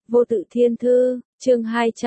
Vô tự thiên thư, chương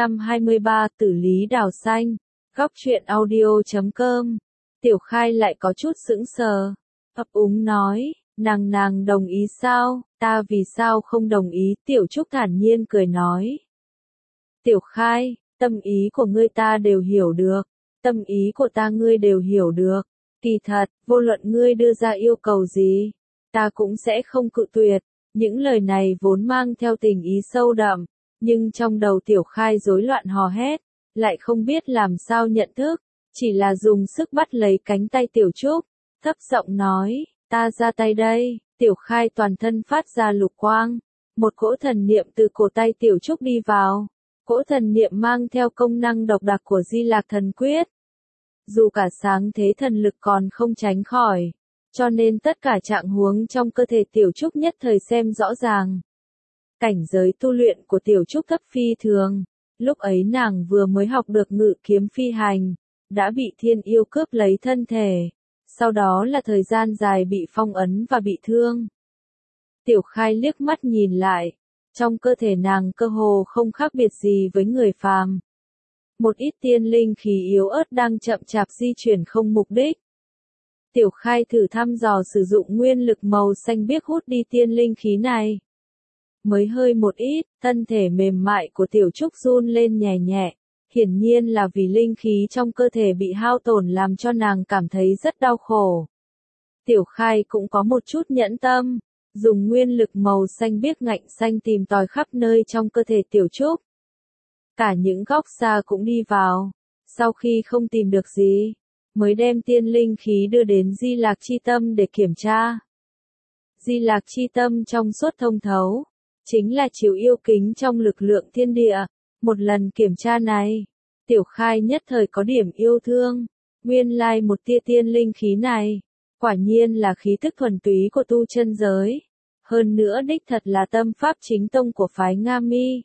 223 tử lý đào xanh, góc truyện audio.com. Tiểu Khai lại có chút sững sờ, ấp úng nói, nàng đồng ý sao, ta vì sao không đồng ý, Tiểu Trúc thản nhiên cười nói. Tiểu Khai, tâm ý của ngươi ta đều hiểu được, tâm ý của ta ngươi đều hiểu được, kỳ thật, vô luận ngươi đưa ra yêu cầu gì, ta cũng sẽ không cự tuyệt. Những lời này vốn mang theo tình ý sâu đậm, nhưng trong đầu Tiểu Khai rối loạn hò hét, lại không biết làm sao nhận thức, chỉ là dùng sức bắt lấy cánh tay Tiểu Trúc, thấp giọng nói, ta ra tay đây. Tiểu Khai toàn thân phát ra lục quang, một cỗ thần niệm từ cổ tay Tiểu Trúc đi vào, cỗ thần niệm mang theo công năng độc đặc của Di Lạc Thần Quyết. Dù cả sáng thế thần lực còn không tránh khỏi, cho nên tất cả trạng huống trong cơ thể Tiểu Trúc nhất thời xem rõ ràng. Cảnh giới tu luyện của Tiểu Trúc thấp phi thường, lúc ấy nàng vừa mới học được ngự kiếm phi hành, đã bị thiên yêu cướp lấy thân thể, sau đó là thời gian dài bị phong ấn và bị thương. Tiểu Khai liếc mắt nhìn lại, trong cơ thể nàng cơ hồ không khác biệt gì với người phàm. Một ít tiên linh khí yếu ớt đang chậm chạp di chuyển không mục đích. Tiểu Khai thử thăm dò sử dụng nguyên lực màu xanh biếc hút đi tiên linh khí này. Mới hơi một ít, thân thể mềm mại của Tiểu Trúc run lên nhẹ nhẹ, hiển nhiên là vì linh khí trong cơ thể bị hao tổn làm cho nàng cảm thấy rất đau khổ. Tiểu Khai cũng có một chút nhẫn tâm, dùng nguyên lực màu xanh biếc ngạnh xanh tìm tòi khắp nơi trong cơ thể Tiểu Trúc. Cả những góc xa cũng đi vào, sau khi không tìm được gì, mới đem tiên linh khí đưa đến Di Lạc Chi Tâm để kiểm tra. Di Lạc Chi Tâm trong suốt thông thấu, chính là chiếu yêu kính trong lực lượng thiên địa. Một lần kiểm tra này, Tiểu Khai nhất thời có điểm yêu thương, nguyên lai một tia tiên linh khí này, quả nhiên là khí tức thuần túy của tu chân giới, hơn nữa đích thật là tâm pháp chính tông của phái Nga Mi.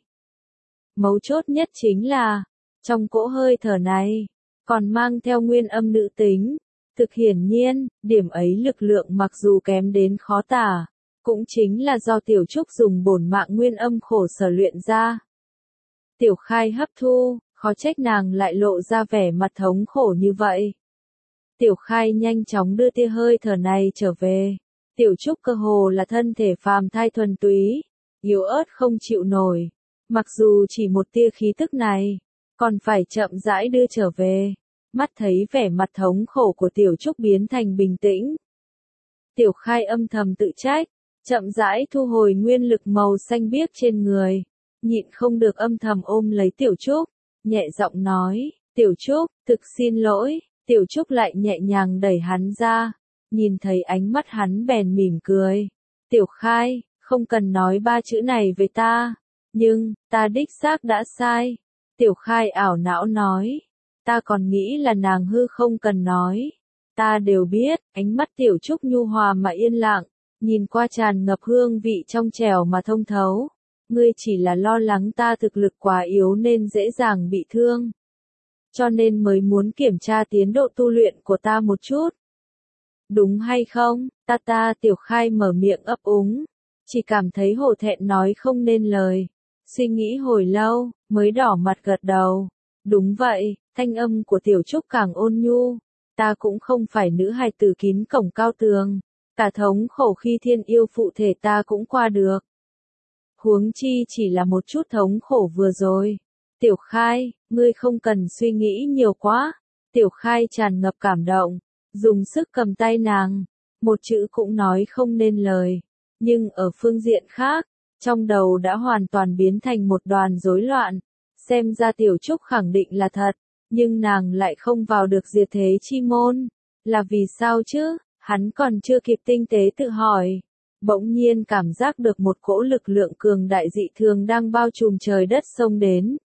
Mấu chốt nhất chính là, trong cỗ hơi thở này, còn mang theo nguyên âm nữ tính. Thực hiển nhiên, điểm ấy lực lượng mặc dù kém đến khó tả, cũng chính là do Tiểu Trúc dùng bổn mạng nguyên âm khổ sở luyện ra. Tiểu Khai hấp thu, khó trách nàng lại lộ ra vẻ mặt thống khổ như vậy. Tiểu Khai nhanh chóng đưa tia hơi thở này trở về. Tiểu Trúc cơ hồ là thân thể phàm thai thuần túy, yếu ớt không chịu nổi. Mặc dù chỉ một tia khí tức này, còn phải chậm rãi đưa trở về. Mắt thấy vẻ mặt thống khổ của Tiểu Trúc biến thành bình tĩnh. Tiểu Khai âm thầm tự trách, chậm rãi thu hồi nguyên lực màu xanh biếc trên người, nhịn không được âm thầm ôm lấy Tiểu Trúc, nhẹ giọng nói, Tiểu Trúc, thực xin lỗi. Tiểu Trúc lại nhẹ nhàng đẩy hắn ra, nhìn thấy ánh mắt hắn bèn mỉm cười. Tiểu Khai, không cần nói ba chữ này với ta, nhưng, ta đích xác đã sai. Tiểu Khai ảo não nói, ta còn nghĩ là nàng hư không cần nói. Ta đều biết, ánh mắt Tiểu Trúc nhu hòa mà yên lặng, nhìn qua tràn ngập hương vị trong trẻo mà thông thấu. Ngươi chỉ là lo lắng ta thực lực quá yếu nên dễ dàng bị thương, cho nên mới muốn kiểm tra tiến độ tu luyện của ta một chút. Đúng hay không? Tiểu Khai mở miệng ấp úng, chỉ cảm thấy hổ thẹn nói không nên lời. Suy nghĩ hồi lâu, mới đỏ mặt gật đầu. Đúng vậy, thanh âm của Tiểu Trúc càng ôn nhu. Ta cũng không phải nữ hài tử kín cổng cao tường. Cả thống khổ khi thiên yêu phụ thể ta cũng qua được. Huống chi chỉ là một chút thống khổ vừa rồi. Tiểu Khai, ngươi không cần suy nghĩ nhiều quá. Tiểu Khai tràn ngập cảm động, dùng sức cầm tay nàng, một chữ cũng nói không nên lời. Nhưng ở phương diện khác, trong đầu đã hoàn toàn biến thành một đoàn rối loạn. Xem ra Tiểu Trúc khẳng định là thật, nhưng nàng lại không vào được diệt thế chi môn. Là vì sao chứ? Hắn còn chưa kịp tinh tế tự hỏi. Bỗng nhiên cảm giác được một cỗ lực lượng cường đại dị thường đang bao trùm trời đất xông đến.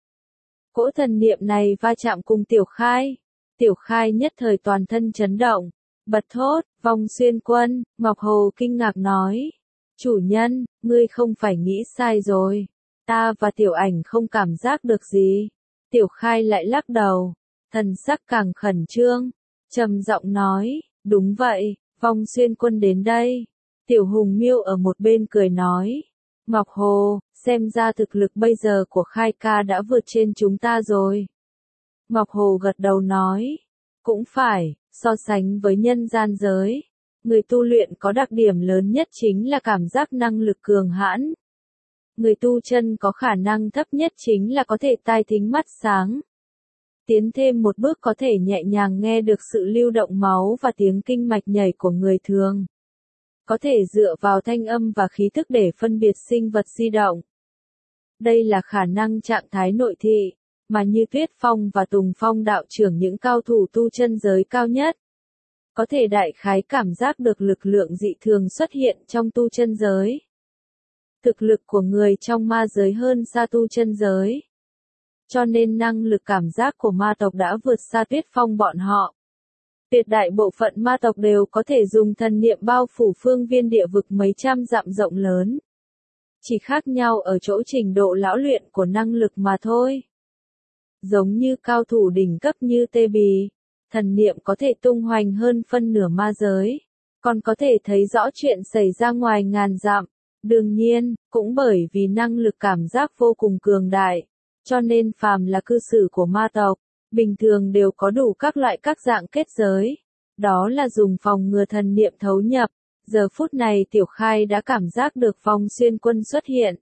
Cỗ thần niệm này va chạm cùng Tiểu Khai. Tiểu Khai nhất thời toàn thân chấn động, bật thốt, Vong Xuyên Quân. Ngọc Hồ kinh ngạc nói, chủ nhân, ngươi không phải nghĩ sai rồi. Ta và Tiểu Ảnh không cảm giác được gì. Tiểu Khai lại lắc đầu, thần sắc càng khẩn trương, trầm giọng nói, đúng vậy, Vong Xuyên Quân đến đây. Tiểu Hùng Miêu ở một bên cười nói, Ngọc Hồ, xem ra thực lực bây giờ của Khai ca đã vượt trên chúng ta rồi. Ngọc Hồ gật đầu nói, cũng phải, so sánh với nhân gian giới, người tu luyện có đặc điểm lớn nhất chính là cảm giác năng lực cường hãn. Người tu chân có khả năng thấp nhất chính là có thể tai thính mắt sáng. Tiến thêm một bước có thể nhẹ nhàng nghe được sự lưu động máu và tiếng kinh mạch nhảy của người thường. Có thể dựa vào thanh âm và khí thức để phân biệt sinh vật di động. Đây là khả năng trạng thái nội thị, mà như Tuyết Phong và Tùng Phong đạo trưởng những cao thủ tu chân giới cao nhất. Có thể đại khái cảm giác được lực lượng dị thường xuất hiện trong tu chân giới. Thực lực của người trong ma giới hơn xa tu chân giới. Cho nên năng lực cảm giác của ma tộc đã vượt xa Tuyết Phong bọn họ. Tuyệt đại bộ phận ma tộc đều có thể dùng thần niệm bao phủ phương viên địa vực mấy trăm dặm rộng lớn. Chỉ khác nhau ở chỗ trình độ lão luyện của năng lực mà thôi. Giống như cao thủ đỉnh cấp như Tê Bì, thần niệm có thể tung hoành hơn phân nửa ma giới, còn có thể thấy rõ chuyện xảy ra ngoài ngàn dặm. Đương nhiên, cũng bởi vì năng lực cảm giác vô cùng cường đại, cho nên phàm là cư xử của ma tộc, bình thường đều có đủ các dạng kết giới. Đó là dùng phòng ngừa thần niệm thấu nhập. Giờ phút này Tiểu Khai đã cảm giác được Phong Xuyên Quân xuất hiện.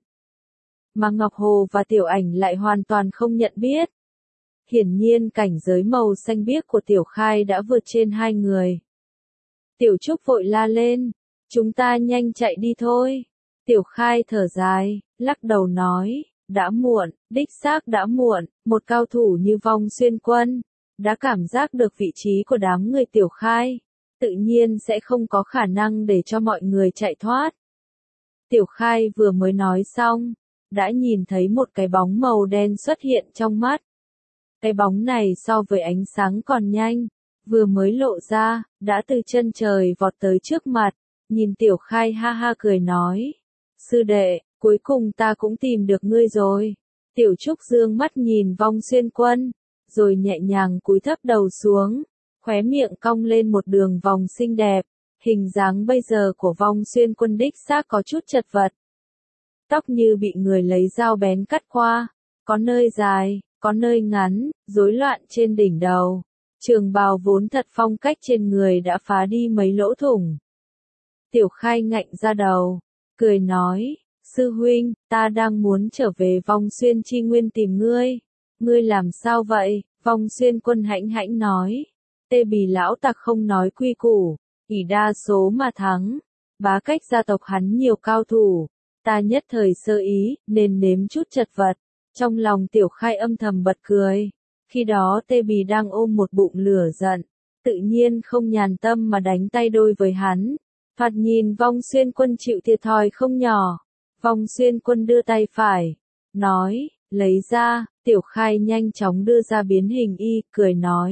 Mà Ngọc Hồ và Tiểu Ảnh lại hoàn toàn không nhận biết. Hiển nhiên cảnh giới màu xanh biếc của Tiểu Khai đã vượt trên hai người. Tiểu Trúc vội la lên, chúng ta nhanh chạy đi thôi. Tiểu Khai thở dài, lắc đầu nói, đã muộn, đích xác đã muộn, một cao thủ như Phong Xuyên Quân, đã cảm giác được vị trí của đám người Tiểu Khai, tự nhiên sẽ không có khả năng để cho mọi người chạy thoát. Tiểu Khai vừa mới nói xong, đã nhìn thấy một cái bóng màu đen xuất hiện trong mắt. Cái bóng này so với ánh sáng còn nhanh, vừa mới lộ ra, đã từ chân trời vọt tới trước mặt, nhìn Tiểu Khai ha ha cười nói, sư đệ, cuối cùng ta cũng tìm được ngươi rồi. Tiểu Trúc dương mắt nhìn Phong Xuyên Quân, rồi nhẹ nhàng cúi thấp đầu xuống, khóe miệng cong lên một đường vòng xinh đẹp. Hình dáng bây giờ của Phong Xuyên Quân đích xác có chút chật vật. Tóc như bị người lấy dao bén cắt qua, có nơi dài, có nơi ngắn, rối loạn trên đỉnh đầu. Trường bào vốn thật phong cách trên người đã phá đi mấy lỗ thủng. Tiểu Khai ngạnh ra đầu, cười nói, sư huynh, ta đang muốn trở về Phong Xuyên Chi Nguyên tìm ngươi. Ngươi làm sao vậy? Phong Xuyên Quân hãnh hãnh nói. Tê Bì lão tặc không nói quy củ, ỷ đa số mà thắng. Bá Cách gia tộc hắn nhiều cao thủ, ta nhất thời sơ ý, nên nếm chút chật vật. Trong lòng Tiểu Khai âm thầm bật cười. Khi đó Tê Bì đang ôm một bụng lửa giận, tự nhiên không nhàn tâm mà đánh tay đôi với hắn. Thoạt nhìn Phong Xuyên Quân chịu thiệt thòi không nhỏ. Phong Xuyên Quân đưa tay phải, nói, lấy ra. Tiểu Khai nhanh chóng đưa ra biến hình y, cười nói.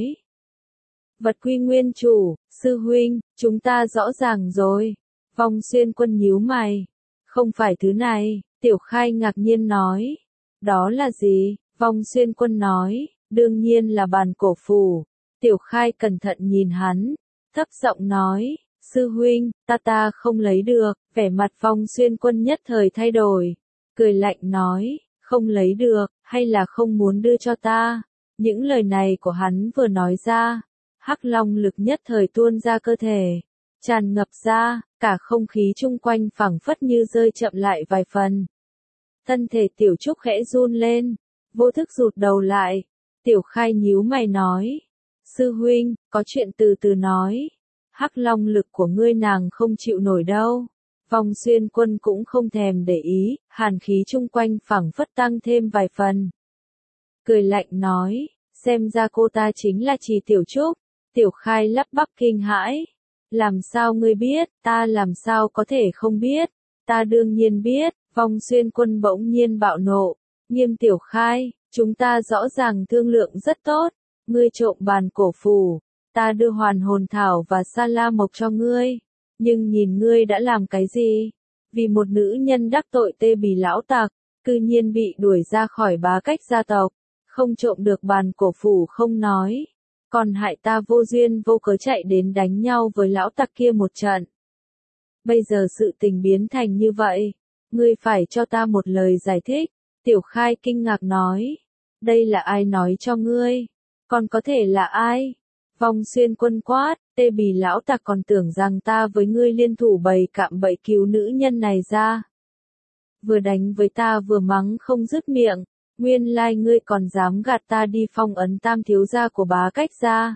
Vật quy nguyên chủ, sư huynh, chúng ta rõ ràng rồi. Phong Xuyên Quân nhíu mày. Không phải thứ này, Tiểu Khai ngạc nhiên nói. Đó là gì? Phong Xuyên Quân nói, đương nhiên là bàn cổ phù. Tiểu Khai cẩn thận nhìn hắn, thấp giọng nói, sư huynh, ta không lấy được. Vẻ mặt Phong Xuyên Quân nhất thời thay đổi, cười lạnh nói, không lấy được, hay là không muốn đưa cho ta? Những lời này của hắn vừa nói ra, hắc long lực nhất thời tuôn ra cơ thể, tràn ngập ra, cả không khí chung quanh phảng phất như rơi chậm lại vài phần. Thân thể Tiểu Trúc khẽ run lên, vô thức rụt đầu lại. Tiểu Khai nhíu mày nói, sư huynh, có chuyện từ từ nói. Hắc long lực của ngươi nàng không chịu nổi đâu. Phong Xuyên Quân cũng không thèm để ý, hàn khí chung quanh phảng phất tăng thêm vài phần. Cười lạnh nói, xem ra cô ta chính là Trì Tiểu Trúc. Tiểu Khai lắp bắp kinh hãi. Làm sao ngươi biết? Ta làm sao có thể không biết? Ta đương nhiên biết. Phong Xuyên Quân bỗng nhiên bạo nộ, nghiêm Tiểu Khai, chúng ta rõ ràng thương lượng rất tốt. Ngươi trộm bàn cổ phù, ta đưa hoàn hồn thảo và sa la mộc cho ngươi. Nhưng nhìn ngươi đã làm cái gì? Vì một nữ nhân đắc tội Tê Bì lão tặc, cư nhiên bị đuổi ra khỏi Bá Cách gia tộc. Không trộm được bàn cổ phù không nói, còn hại ta vô duyên vô cớ chạy đến đánh nhau với lão tặc kia một trận. Bây giờ sự tình biến thành như vậy, Ngươi phải cho ta một lời giải thích. Tiểu Khai kinh ngạc nói. Đây là ai nói cho ngươi? Còn có thể là ai? Vong Xuyên Quân quát, Tê Bì lão tặc còn tưởng rằng ta với ngươi liên thủ bày cạm bẫy cứu nữ nhân này ra. Vừa đánh với ta vừa mắng không dứt miệng, nguyên lai ngươi còn dám gạt ta đi phong ấn Tam thiếu gia của Bá Cách gia.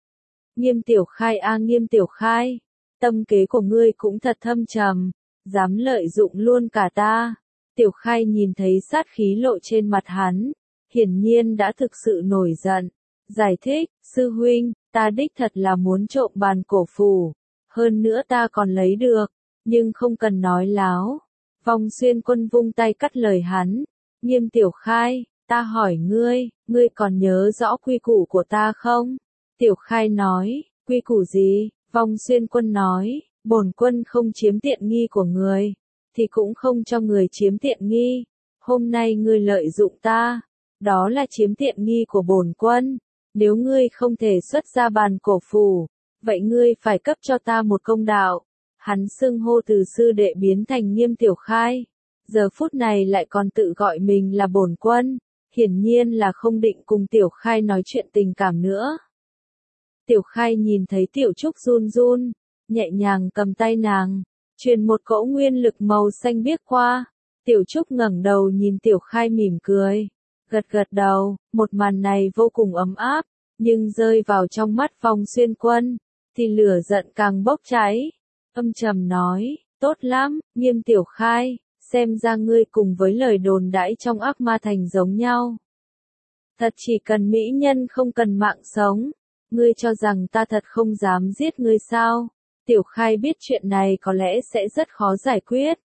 Nghiêm Tiểu Khai a Nghiêm Tiểu Khai, tâm kế của ngươi cũng thật thâm trầm, dám lợi dụng luôn cả ta. Tiểu Khai nhìn thấy sát khí lộ trên mặt hắn, hiển nhiên đã thực sự nổi giận. Giải thích, sư huynh, ta đích thật là muốn trộm bàn cổ phù, hơn nữa ta còn lấy được, nhưng không cần nói láo. Vong Xuyên Quân vung tay cắt lời hắn. Nghiêm Tiểu Khai, ta hỏi ngươi, ngươi còn nhớ rõ quy củ của ta không? Tiểu Khai nói, quy củ gì? Vong Xuyên Quân nói, bổn quân không chiếm tiện nghi của người, thì cũng không cho người chiếm tiện nghi. Hôm nay ngươi lợi dụng ta, đó là chiếm tiện nghi của bổn quân. Nếu ngươi không thể xuất ra bàn cổ phù, vậy ngươi phải cấp cho ta một công đạo. Hắn xưng hô từ sư đệ biến thành Nghiêm Tiểu Khai, giờ phút này lại còn tự gọi mình là bổn quân, hiển nhiên là không định cùng Tiểu Khai nói chuyện tình cảm nữa. Tiểu Khai nhìn thấy Tiểu Trúc run run, nhẹ nhàng cầm tay nàng, truyền một cỗ nguyên lực màu xanh biếc qua. Tiểu Trúc ngẩng đầu nhìn Tiểu Khai mỉm cười, gật gật đầu. Một màn này vô cùng ấm áp, nhưng rơi vào trong mắt Vong Xuyên Quân, thì lửa giận càng bốc cháy. Âm trầm nói, tốt lắm, Nghiêm Tiểu Khai, xem ra ngươi cùng với lời đồn đãi trong Ác Ma Thành giống nhau. Thật chỉ cần mỹ nhân không cần mạng sống, ngươi cho rằng ta thật không dám giết ngươi sao? Tiểu Khai biết chuyện này có lẽ sẽ rất khó giải quyết.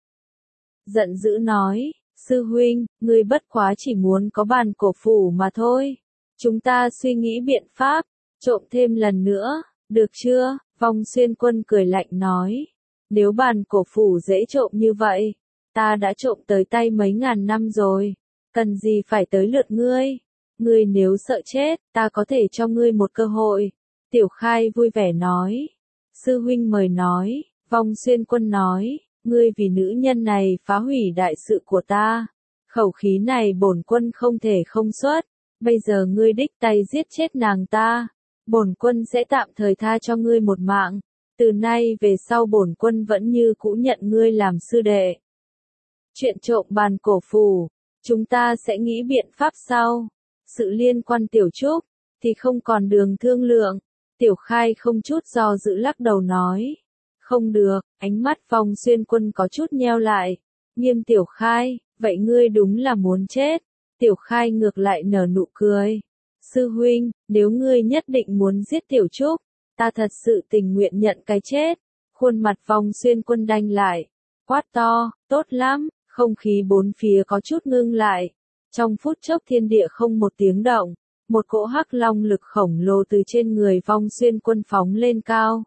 Giận dữ nói, sư huynh, ngươi bất quá chỉ muốn có bàn cổ phủ mà thôi. Chúng ta suy nghĩ biện pháp, trộm thêm lần nữa, được chưa? Vong Xuyên Quân cười lạnh nói, nếu bàn cổ phủ dễ trộm như vậy, ta đã trộm tới tay mấy ngàn năm rồi, cần gì phải tới lượt ngươi? Ngươi nếu sợ chết, ta có thể cho ngươi một cơ hội. Tiểu Khai vui vẻ nói, sư huynh mời nói. Vong Xuyên Quân nói, ngươi vì nữ nhân này phá hủy đại sự của ta, khẩu khí này bổn quân không thể không xuất, bây giờ ngươi đích tay giết chết nàng ta, bổn quân sẽ tạm thời tha cho ngươi một mạng, từ nay về sau bổn quân vẫn như cũ nhận ngươi làm sư đệ. Chuyện trộm bàn cổ phù, chúng ta sẽ nghĩ biện pháp sau. Sự liên quan Tiểu Trúc, thì không còn đường thương lượng. Tiểu Khai không chút do dự lắc đầu nói. Không được, ánh mắt Vong Xuyên Quân có chút nheo lại. Nghiêm Tiểu Khai, vậy ngươi đúng là muốn chết. Tiểu Khai ngược lại nở nụ cười. Sư huynh, nếu ngươi nhất định muốn giết Tiểu Trúc, ta thật sự tình nguyện nhận cái chết. Khuôn mặt Vong Xuyên Quân đanh lại. Quát to, tốt lắm, không khí bốn phía có chút ngưng lại. Trong phút chốc thiên địa không một tiếng động, một cỗ hắc long lực khổng lồ từ trên người Vong Xuyên Quân phóng lên cao.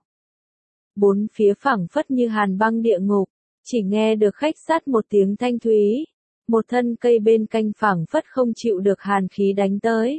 Bốn phía phẳng phất như hàn băng địa ngục, chỉ nghe được khách sắt một tiếng thanh thúy. Một thân cây bên cạnh phẳng phất không chịu được hàn khí đánh tới.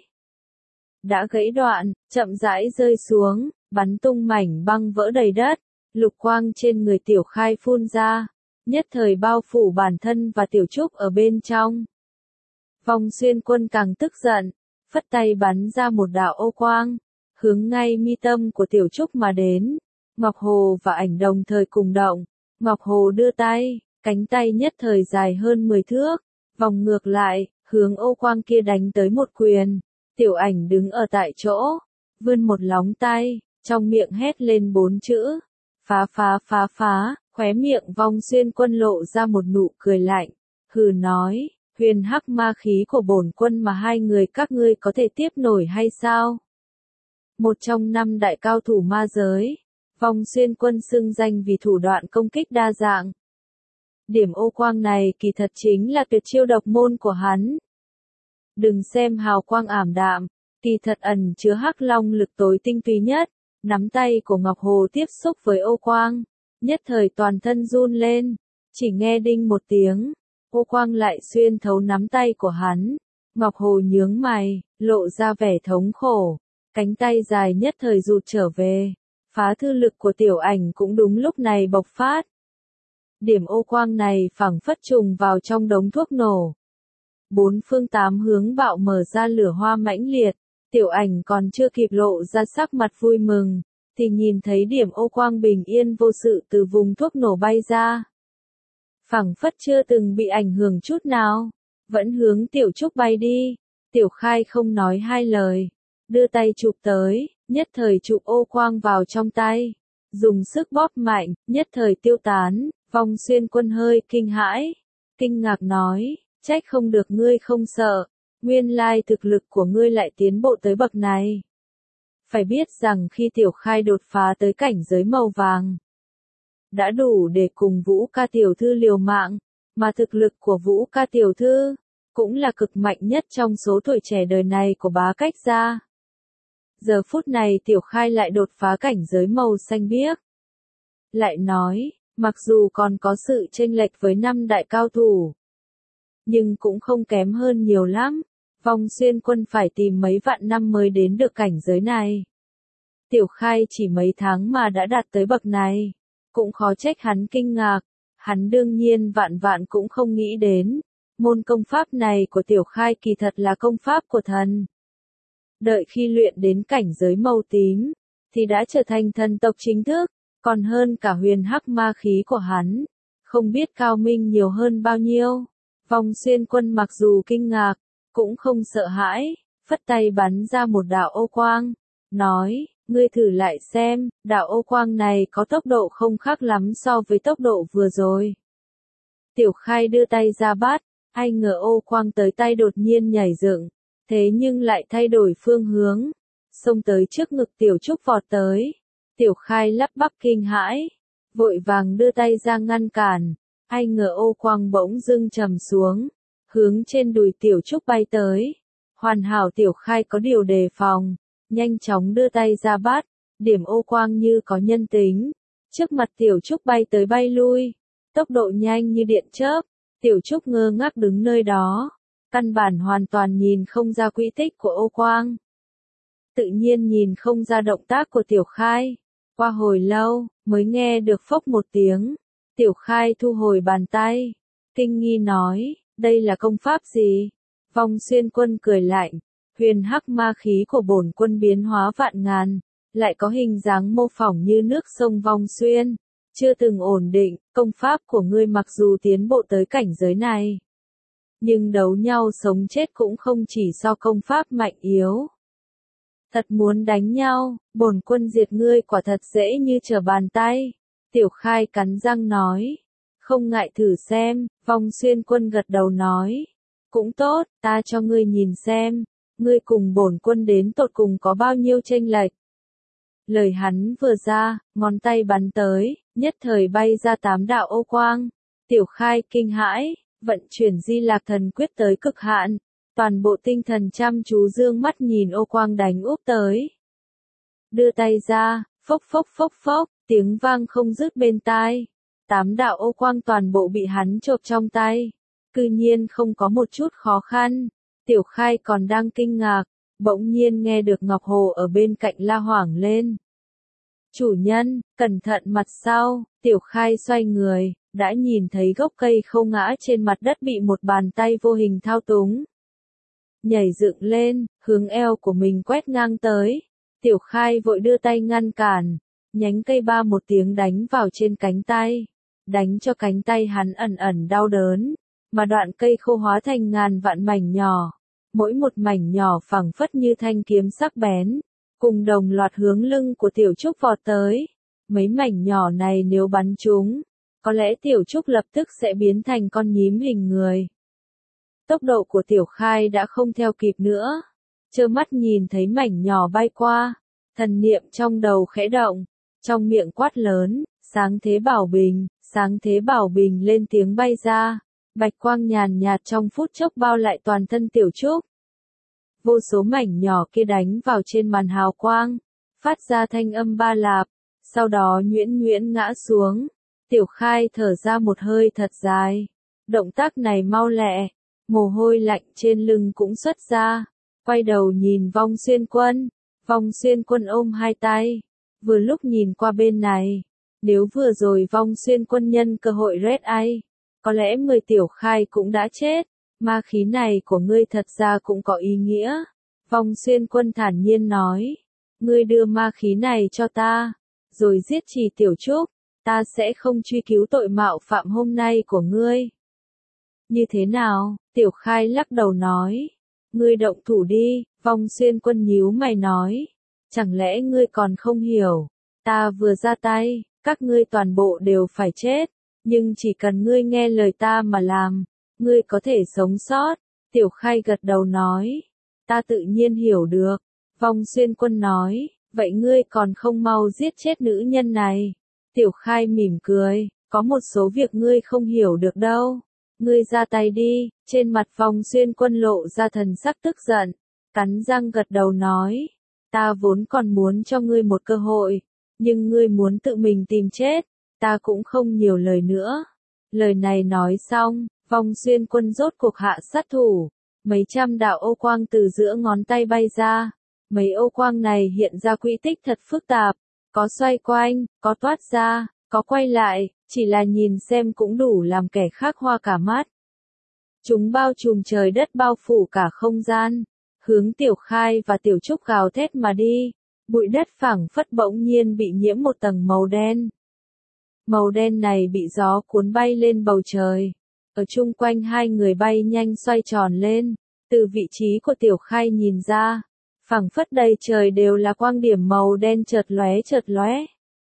Đã gãy đoạn, chậm rãi rơi xuống, bắn tung mảnh băng vỡ đầy đất, lục quang trên người Tiểu Khai phun ra, nhất thời bao phủ bản thân và Tiểu Trúc ở bên trong. Vong Xuyên Quân càng tức giận, phất tay bắn ra một đạo ô quang, hướng ngay mi tâm của Tiểu Trúc mà đến. Ngọc Hồ và Ảnh đồng thời cùng động, Ngọc Hồ đưa tay, cánh tay nhất thời dài hơn 10 thước, vòng ngược lại, hướng ô quang kia đánh tới một quyền. Tiểu Ảnh đứng ở tại chỗ, vươn một lóng tay, trong miệng hét lên 4 chữ, phá phá phá phá, khóe miệng Vong Xuyên Quân lộ ra một nụ cười lạnh, hừ nói, huyền hắc ma khí của bổn quân mà hai người các ngươi có thể tiếp nổi hay sao? Một trong 5 đại cao thủ ma giới, Vong Xuyên Quân xưng danh vì thủ đoạn công kích đa dạng. Điểm ô quang này kỳ thật chính là tuyệt chiêu độc môn của hắn. Đừng xem hào quang ảm đạm, kỳ thật ẩn chứa hắc long lực tối tinh túy nhất. Nắm tay của Ngọc Hồ tiếp xúc với ô quang, nhất thời toàn thân run lên, chỉ nghe đinh một tiếng, ô quang lại xuyên thấu nắm tay của hắn. Ngọc Hồ nhướng mày, lộ ra vẻ thống khổ, cánh tay dài nhất thời rụt trở về. Phá thư lực của Tiểu Ảnh cũng đúng lúc này bộc phát. điểm ô quang này phảng phất trùng vào trong đống thuốc nổ. Bốn phương tám hướng bạo mở ra lửa hoa mãnh liệt, Tiểu Ảnh còn chưa kịp lộ ra sắc mặt vui mừng, thì nhìn thấy điểm ô quang bình yên vô sự từ vùng thuốc nổ bay ra. Phảng phất chưa từng bị ảnh hưởng chút nào, vẫn hướng Tiểu Trúc bay đi. Tiểu Khai không nói hai lời, đưa tay chụp tới, nhất thời chụp ô quang vào trong tay, dùng sức bóp mạnh, nhất thời tiêu tán. Vong Xuyên Quân hơi kinh hãi, kinh ngạc nói, trách không được ngươi không sợ, nguyên lai thực lực của ngươi lại tiến bộ tới bậc này. Phải biết rằng khi Tiểu Khai đột phá tới cảnh giới màu vàng, đã đủ để cùng Vũ Ca tiểu thư liều mạng, mà thực lực của Vũ Ca tiểu thư cũng là cực mạnh nhất trong số tuổi trẻ đời này của Bá Cách gia. Giờ phút này Tiểu Khai lại đột phá cảnh giới màu xanh biếc. Lại nói, mặc dù còn có sự chênh lệch với 5 đại cao thủ, nhưng cũng không kém hơn nhiều lắm. Vong Xuyên Quân phải tìm mấy vạn năm mới đến được cảnh giới này. Tiểu Khai chỉ mấy tháng mà đã đạt tới bậc này, cũng khó trách hắn kinh ngạc. Hắn đương nhiên vạn vạn cũng không nghĩ đến, môn công pháp này của Tiểu Khai kỳ thật là công pháp của thần. Đợi khi luyện đến cảnh giới màu tím, thì đã trở thành thần tộc chính thức, còn hơn cả huyền hắc ma khí của hắn, không biết cao minh nhiều hơn bao nhiêu. Vong Xuyên Quân mặc dù kinh ngạc, cũng không sợ hãi, phất tay bắn ra một đạo ô quang, nói, ngươi thử lại xem, đạo ô quang này có tốc độ không khác lắm so với tốc độ vừa rồi. Tiểu Khai đưa tay ra bắt, ai ngờ ô quang tới tay đột nhiên nhảy dựng, thế nhưng lại thay đổi phương hướng, xông tới trước ngực Tiểu Trúc vọt tới. Tiểu Khai lắp bắp kinh hãi, vội vàng đưa tay ra ngăn cản, ai ngờ ô quang bỗng dưng trầm xuống, hướng trên đùi Tiểu Trúc bay tới. Hoàn hảo Tiểu Khai có điều đề phòng, nhanh chóng đưa tay ra bắt, điểm ô quang như có nhân tính, trước mặt Tiểu Trúc bay tới bay lui, tốc độ nhanh như điện chớp. Tiểu Trúc ngơ ngác đứng nơi đó, căn bản hoàn toàn nhìn không ra quỹ tích của ô quang. Tự nhiên nhìn không ra động tác của Tiểu Khai. Qua hồi lâu, mới nghe được phốc một tiếng. Tiểu Khai thu hồi bàn tay, kinh nghi nói, đây là công pháp gì? Vong Xuyên Quân cười lạnh, huyền hắc ma khí của bổn quân biến hóa vạn ngàn, lại có hình dáng mô phỏng như nước sông Vong Xuyên, chưa từng ổn định. Công pháp của ngươi mặc dù tiến bộ tới cảnh giới này, nhưng đấu nhau sống chết cũng không chỉ so công pháp mạnh yếu. Thật muốn đánh nhau, bổn quân diệt ngươi quả thật dễ như trở bàn tay. Tiểu Khai cắn răng nói, không ngại thử xem. Vong Xuyên Quân gật đầu nói, cũng tốt, ta cho ngươi nhìn xem, ngươi cùng bổn quân đến tột cùng có bao nhiêu chênh lệch. Lời hắn vừa ra, ngón tay bắn tới, nhất thời bay ra 8 đạo ô quang. Tiểu Khai kinh hãi, vận chuyển Di Lạc Thần Quyết tới cực hạn, toàn bộ tinh thần chăm chú dương mắt nhìn ô quang đánh úp tới. Đưa tay ra, phốc phốc phốc phốc, tiếng vang không dứt bên tai. 8 đạo ô quang toàn bộ bị hắn chộp trong tay, cư nhiên không có một chút khó khăn. Tiểu Khai còn đang kinh ngạc, bỗng nhiên nghe được Ngọc Hồ ở bên cạnh la hoảng lên. Chủ nhân, cẩn thận mặt sau. Tiểu Khai xoay người, đã nhìn thấy gốc cây khô ngã trên mặt đất bị một bàn tay vô hình thao túng. Nhảy dựng lên, hướng eo của mình quét ngang tới. Tiểu Khai vội đưa tay ngăn cản, nhánh cây ba một tiếng đánh vào trên cánh tay, đánh cho cánh tay hắn ẩn ẩn đau đớn, mà đoạn cây khô hóa thành ngàn vạn mảnh nhỏ, mỗi một mảnh nhỏ phẳng phất như thanh kiếm sắc bén, cùng đồng loạt hướng lưng của Tiểu Trúc vọt tới. Mấy mảnh nhỏ này nếu bắn trúng, có lẽ Tiểu Trúc lập tức sẽ biến thành con nhím hình người. Tốc độ của Tiểu Khai đã không theo kịp nữa, trơ mắt nhìn thấy mảnh nhỏ bay qua, thần niệm trong đầu khẽ động, trong miệng quát lớn, sáng thế bảo bình, sáng thế bảo bình lên tiếng bay ra, bạch quang nhàn nhạt trong phút chốc bao lại toàn thân Tiểu Trúc. Vô số mảnh nhỏ kia đánh vào trên màn hào quang, phát ra thanh âm ba lạp, sau đó nhuyễn nhuyễn ngã xuống. Tiểu Khai thở ra một hơi thật dài, động tác này mau lẹ, mồ hôi lạnh trên lưng cũng xuất ra, quay đầu nhìn Vong Xuyên Quân. Vong Xuyên Quân ôm hai tay, vừa lúc nhìn qua bên này, Nếu vừa rồi Vong Xuyên Quân nhân cơ hội Red Eye, có lẽ người Tiểu Khai cũng đã chết. Ma khí này của ngươi thật ra cũng có ý nghĩa. Vong Xuyên Quân thản nhiên nói. Ngươi đưa ma khí này cho ta, rồi giết Trì Tiểu Trúc, ta sẽ không truy cứu tội mạo phạm hôm nay của ngươi. Như thế nào? Tiểu Khai lắc đầu nói. Ngươi động thủ đi, Vong Xuyên Quân nhíu mày nói. Chẳng lẽ ngươi còn không hiểu, ta vừa ra tay, các ngươi toàn bộ đều phải chết, nhưng chỉ cần ngươi nghe lời ta mà làm, ngươi có thể sống sót. Tiểu Khai gật đầu nói. Ta tự nhiên hiểu được. Vong Xuyên Quân nói. Vậy ngươi còn không mau giết chết nữ nhân này. Tiểu Khai mỉm cười. Có một số việc ngươi không hiểu được đâu. Ngươi ra tay đi. Trên mặt Vong Xuyên Quân lộ ra thần sắc tức giận. Cắn răng gật đầu nói. Ta vốn còn muốn cho ngươi một cơ hội. Nhưng ngươi muốn tự mình tìm chết. Ta cũng không nhiều lời nữa. Lời này nói xong, Vong Xuyên Quân rốt cuộc hạ sát thủ. Mấy trăm đạo ô quang từ giữa ngón tay bay ra. Mấy ô quang này hiện ra quỹ tích thật phức tạp. Có xoay quanh, có toát ra, có quay lại, chỉ là nhìn xem cũng đủ làm kẻ khác hoa cả mắt. Chúng bao trùm trời đất bao phủ cả không gian. Hướng Tiểu Khai và Tiểu Trúc gào thét mà đi. Bụi đất phảng phất bỗng nhiên bị nhiễm một tầng màu đen. Màu đen này bị gió cuốn bay lên bầu trời. Ở chung quanh hai người bay nhanh xoay tròn lên. Từ vị trí của Tiểu Khai nhìn ra, phảng phất đầy trời đều là quang điểm màu đen chợt lóe.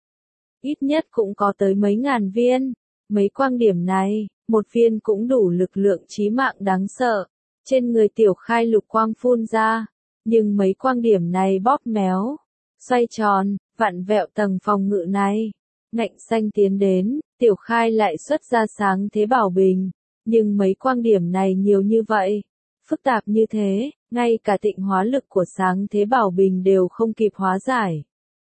Ít nhất cũng có tới mấy ngàn viên. Mấy quang điểm này, một viên cũng đủ lực lượng chí mạng đáng sợ. Trên người Tiểu Khai lục quang phun ra, nhưng mấy quang điểm này bóp méo, xoay tròn, vặn vẹo tầng phòng ngự này. Ngạnh xanh tiến đến, Tiểu Khai lại xuất ra sáng thế bảo bình. Nhưng mấy quang điểm này nhiều như vậy, phức tạp như thế, ngay cả tịnh hóa lực của sáng thế bảo bình đều không kịp hóa giải.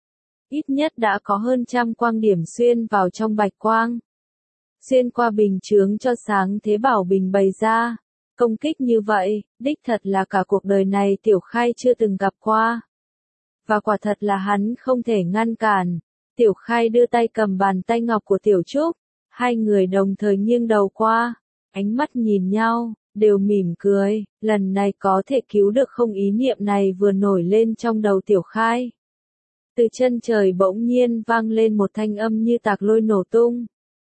Ít nhất đã có hơn trăm quang điểm xuyên vào trong bạch quang. Xuyên qua bình chướng cho sáng thế bảo bình bày ra. Công kích như vậy, đích thật là cả cuộc đời này Tiểu Khai chưa từng gặp qua. Và quả thật là hắn không thể ngăn cản. Tiểu Khai đưa tay cầm bàn tay ngọc của Tiểu Trúc. Hai người đồng thời nghiêng đầu qua. Ánh mắt nhìn nhau, đều mỉm cười. Lần này có thể cứu được không, ý niệm này vừa nổi lên trong đầu Tiểu Khai. Từ chân trời bỗng nhiên vang lên một thanh âm như tạc lôi nổ tung.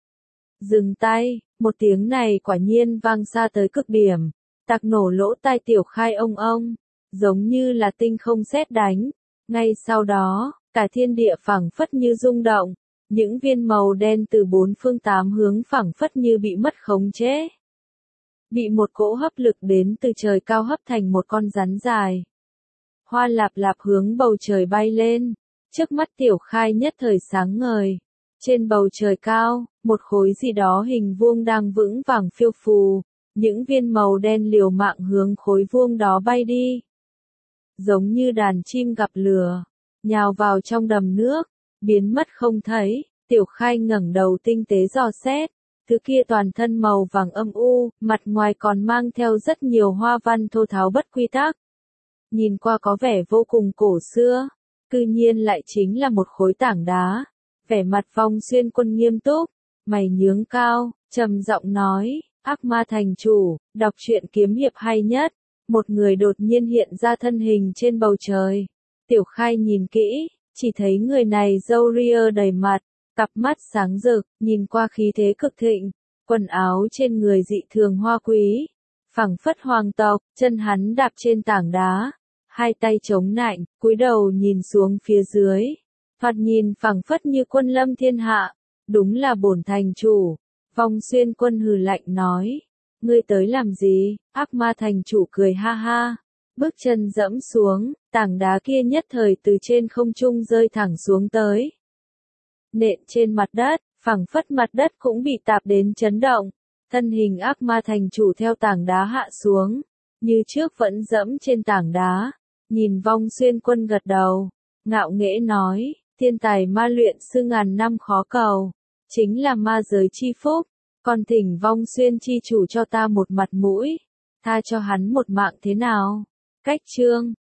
Dừng tay, một tiếng này quả nhiên vang xa tới cực điểm. Tạc nổ lỗ tai Tiểu Khai ông, giống như là tinh không sét đánh. Ngay sau đó, cả thiên địa phảng phất như rung động. Những viên màu đen từ bốn phương tám hướng phảng phất như bị mất khống chế. Bị một cỗ hấp lực đến từ trời cao hấp thành một con rắn dài. Hoa lạp lạp hướng bầu trời bay lên. Trước mắt Tiểu Khai nhất thời sáng ngời. Trên bầu trời cao, một khối gì đó hình vuông đang vững vàng phiêu phù. Những viên màu đen liều mạng hướng khối vuông đó bay đi. Giống như đàn chim gặp lửa, nhào vào trong đầm nước, biến mất không thấy. Tiểu Khai ngẩng đầu tinh tế dò xét. Thứ kia toàn thân màu vàng âm u, mặt ngoài còn mang theo rất nhiều hoa văn thô tháo bất quy tắc. Nhìn qua có vẻ vô cùng cổ xưa, cư nhiên lại chính là một khối tảng đá. Vẻ mặt Vong Xuyên Quân nghiêm túc, mày nhướng cao, trầm giọng nói, Ác Ma thành chủ, đọc truyện kiếm hiệp hay nhất. Một người đột nhiên hiện ra thân hình trên bầu trời. Tiểu Khai nhìn kỹ, chỉ thấy người này râu ria đầy mặt, cặp mắt sáng rực, nhìn qua khí thế cực thịnh, quần áo trên người dị thường hoa quý, phảng phất hoàng tộc. Chân hắn đạp trên tảng đá, hai tay chống nạnh, cúi đầu nhìn xuống phía dưới, thoạt nhìn phảng phất như quân lâm thiên hạ, đúng là bổn thành chủ. Vong Xuyên Quân hừ lạnh nói, ngươi tới làm gì? Ác Ma thành chủ cười ha ha, bước chân dẫm xuống, tảng đá kia nhất thời từ trên không trung rơi thẳng xuống tới. Nện trên mặt đất, phảng phất mặt đất cũng bị tạp đến chấn động. Thân hình Ác Ma thành chủ theo tảng đá hạ xuống, như trước vẫn dẫm trên tảng đá, nhìn Vong Xuyên Quân gật đầu, ngạo nghễ nói, thiên tài ma luyện sư ngàn năm khó cầu, chính là ma giới chi phúc, còn thỉnh Vong Xuyên chi chủ cho ta một mặt mũi, tha cho hắn một mạng thế nào? Cách chương